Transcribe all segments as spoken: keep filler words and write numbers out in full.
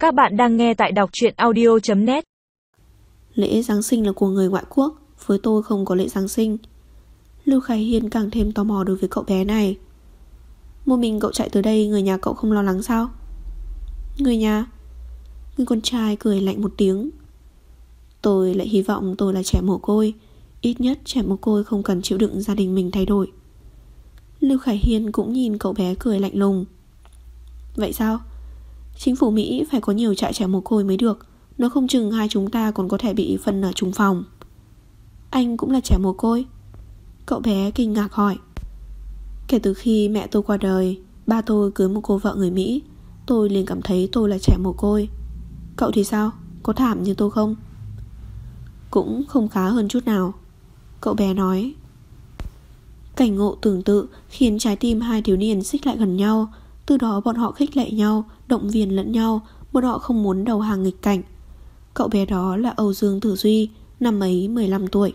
Các bạn đang nghe tại đọc truyện audio chấm net. Lễ Giáng sinh là của người ngoại quốc, với tôi không có lễ Giáng sinh. Lưu Khải Hiên càng thêm tò mò đối với cậu bé này. Một mình cậu chạy tới đây, người nhà cậu không lo lắng sao? Người nhà? Người con trai cười lạnh một tiếng. Tôi lại hy vọng tôi là trẻ mồ côi. Ít nhất trẻ mồ côi không cần chịu đựng gia đình mình thay đổi. Lưu Khải Hiên cũng nhìn cậu bé cười lạnh lùng. Vậy sao? Chính phủ Mỹ phải có nhiều trại trẻ mồ côi mới được. Nó không chừng hai chúng ta còn có thể bị phân ở chung phòng. Anh cũng là trẻ mồ côi? Cậu bé kinh ngạc hỏi. Kể từ khi mẹ tôi qua đời, ba tôi cưới một cô vợ người Mỹ, tôi liền cảm thấy tôi là trẻ mồ côi. Cậu thì sao? Có thảm như tôi không? Cũng không khá hơn chút nào, cậu bé nói. Cảnh ngộ tương tự khiến trái tim hai thiếu niên xích lại gần nhau. Từ đó bọn họ khích lệ nhau, động viên lẫn nhau. Bọn họ không muốn đầu hàng nghịch cảnh. Cậu bé đó là Âu Dương Tử Duy, năm ấy mười lăm tuổi.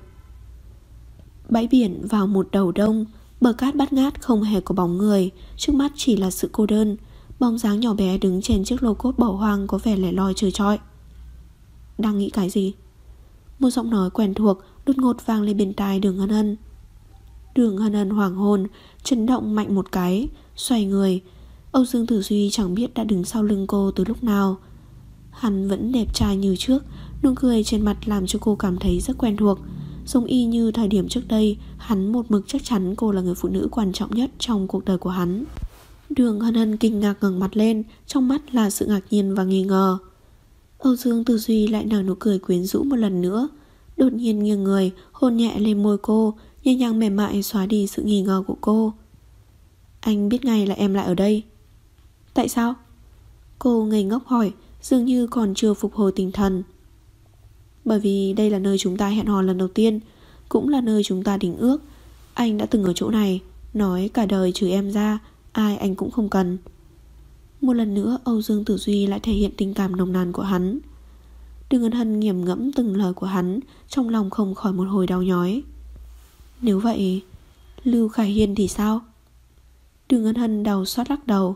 Bãi biển vào một đầu đông, bờ cát bát ngát không hề có bóng người. Trước mắt chỉ là sự cô đơn. Bóng dáng nhỏ bé đứng trên chiếc lô cốt bỏ hoang có vẻ lẻ loi trơ trọi. Đang nghĩ cái gì? Một giọng nói quen thuộc đột ngột vang lên bên tai Đường Hân Hân. Đường Hân Hân hoảng hồn, chấn động mạnh một cái, xoay người. Âu Dương Tử Duy chẳng biết đã đứng sau lưng cô từ lúc nào. Hắn vẫn đẹp trai như trước, nụ cười trên mặt làm cho cô cảm thấy rất quen thuộc. Giống y như thời điểm trước đây, hắn một mực chắc chắn cô là người phụ nữ quan trọng nhất trong cuộc đời của hắn. Đường Hân Hân kinh ngạc ngẩng mặt lên, trong mắt là sự ngạc nhiên và nghi ngờ. Âu Dương Tử Duy lại nở nụ cười quyến rũ một lần nữa, đột nhiên nghiêng người, hôn nhẹ lên môi cô, nhẹ nhàng mềm mại xóa đi sự nghi ngờ của cô. Anh biết ngay là em lại ở đây. Tại sao? Cô ngây ngốc hỏi, dường như còn chưa phục hồi tinh thần. Bởi vì đây là nơi chúng ta hẹn hò lần đầu tiên, cũng là nơi chúng ta đính ước. Anh đã từng ở chỗ này, nói cả đời trừ em ra, ai anh cũng không cần. Một lần nữa Âu Dương Tử Duy lại thể hiện tình cảm nồng nàn của hắn. Đường Hân Hân nghiền ngẫm từng lời của hắn, trong lòng không khỏi một hồi đau nhói. Nếu vậy, Lưu Khải Hiên thì sao? Đường Hân Hân đau xót lắc đầu.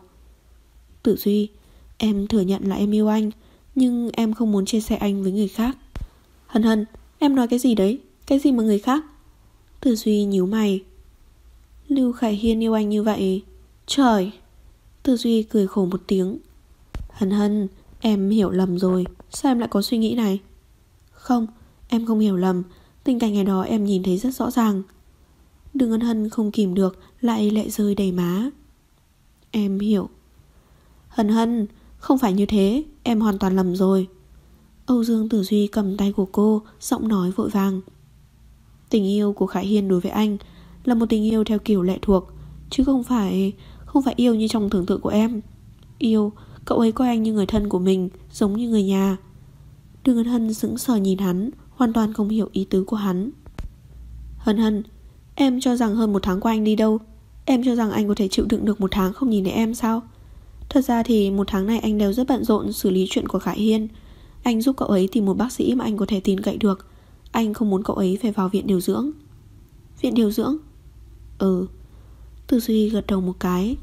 Tử Duy, em thừa nhận là em yêu anh, nhưng em không muốn chia sẻ anh với người khác. Hân Hân, em nói cái gì đấy? Cái gì mà người khác? Tử Duy nhíu mày. Lưu Khải Hiên yêu anh như vậy. Trời! Tử Duy cười khổ một tiếng. Hân Hân, em hiểu lầm rồi. Sao em lại có suy nghĩ này? Không, em không hiểu lầm. Tình cảnh ngày đó em nhìn thấy rất rõ ràng. Đường Hân Hân không kìm được, lại lệ rơi đầy má. Em hiểu. Hân Hân, không phải như thế, em hoàn toàn lầm rồi. Âu Dương Tử Duy cầm tay của cô, giọng nói vội vàng. Tình yêu của Khải Hiên đối với anh là một tình yêu theo kiểu lệ thuộc, chứ không phải Không phải yêu như trong tưởng tượng của em. Yêu, cậu ấy coi anh như người thân của mình, giống như người nhà. Đường Hân Hân sững sờ nhìn hắn, hoàn toàn không hiểu ý tứ của hắn. Hân Hân, em cho rằng hơn một tháng qua anh đi đâu? Em cho rằng anh có thể chịu đựng được một tháng không nhìn thấy em sao? Thật ra thì một tháng này anh đều rất bận rộn xử lý chuyện của Khải Hiên. Anh giúp cậu ấy tìm một bác sĩ mà anh có thể tin cậy được. Anh không muốn cậu ấy phải vào viện điều dưỡng. Viện điều dưỡng? Ừ. Tử Duy gật đầu một cái.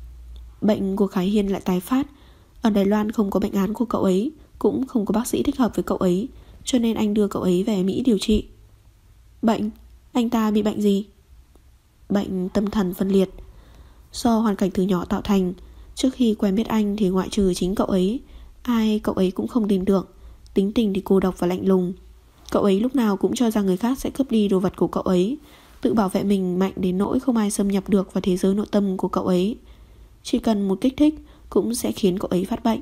Bệnh của Khải Hiên lại tái phát. Ở Đài Loan không có bệnh án của cậu ấy, cũng không có bác sĩ thích hợp với cậu ấy, cho nên anh đưa cậu ấy về Mỹ điều trị. Bệnh? Anh ta bị bệnh gì? Bệnh tâm thần phân liệt, do hoàn cảnh từ nhỏ tạo thành. Trước khi quen biết anh thì ngoại trừ chính cậu ấy, ai cậu ấy cũng không tin được. Tính tình thì cô độc và lạnh lùng. Cậu ấy lúc nào cũng cho rằng người khác sẽ cướp đi đồ vật của cậu ấy, tự bảo vệ mình mạnh đến nỗi không ai xâm nhập được vào thế giới nội tâm của cậu ấy. Chỉ cần một kích thích cũng sẽ khiến cậu ấy phát bệnh.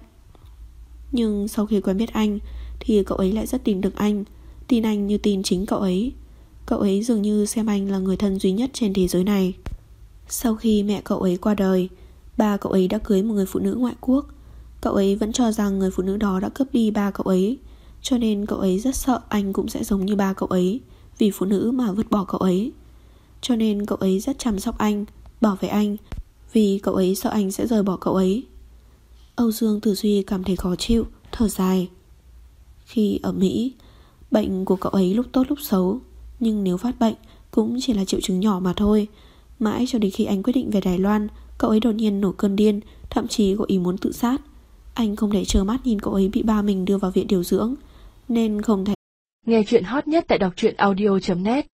Nhưng sau khi quen biết anh thì cậu ấy lại rất tin được anh, tin anh như tin chính cậu ấy. Cậu ấy dường như xem anh là người thân duy nhất trên thế giới này. Sau khi mẹ cậu ấy qua đời, ba cậu ấy đã cưới một người phụ nữ ngoại quốc. Cậu ấy vẫn cho rằng người phụ nữ đó đã cướp đi ba cậu ấy, cho nên cậu ấy rất sợ anh cũng sẽ giống như ba cậu ấy, vì phụ nữ mà vứt bỏ cậu ấy. Cho nên cậu ấy rất chăm sóc anh, bảo vệ anh, vì cậu ấy sợ anh sẽ rời bỏ cậu ấy. Âu Dương Tử Duy cảm thấy khó chịu, thở dài. Khi ở Mỹ, bệnh của cậu ấy lúc tốt lúc xấu, nhưng nếu phát bệnh cũng chỉ là triệu chứng nhỏ mà thôi. Mãi cho đến khi anh quyết định về Đài Loan, cậu ấy đột nhiên nổi cơn điên, thậm chí có ý muốn tự sát. Anh không thể trơ mắt nhìn cậu ấy bị ba mình đưa vào viện điều dưỡng, nên không thể. Nghe chuyện hot nhất tại đọc truyện audio chấm net.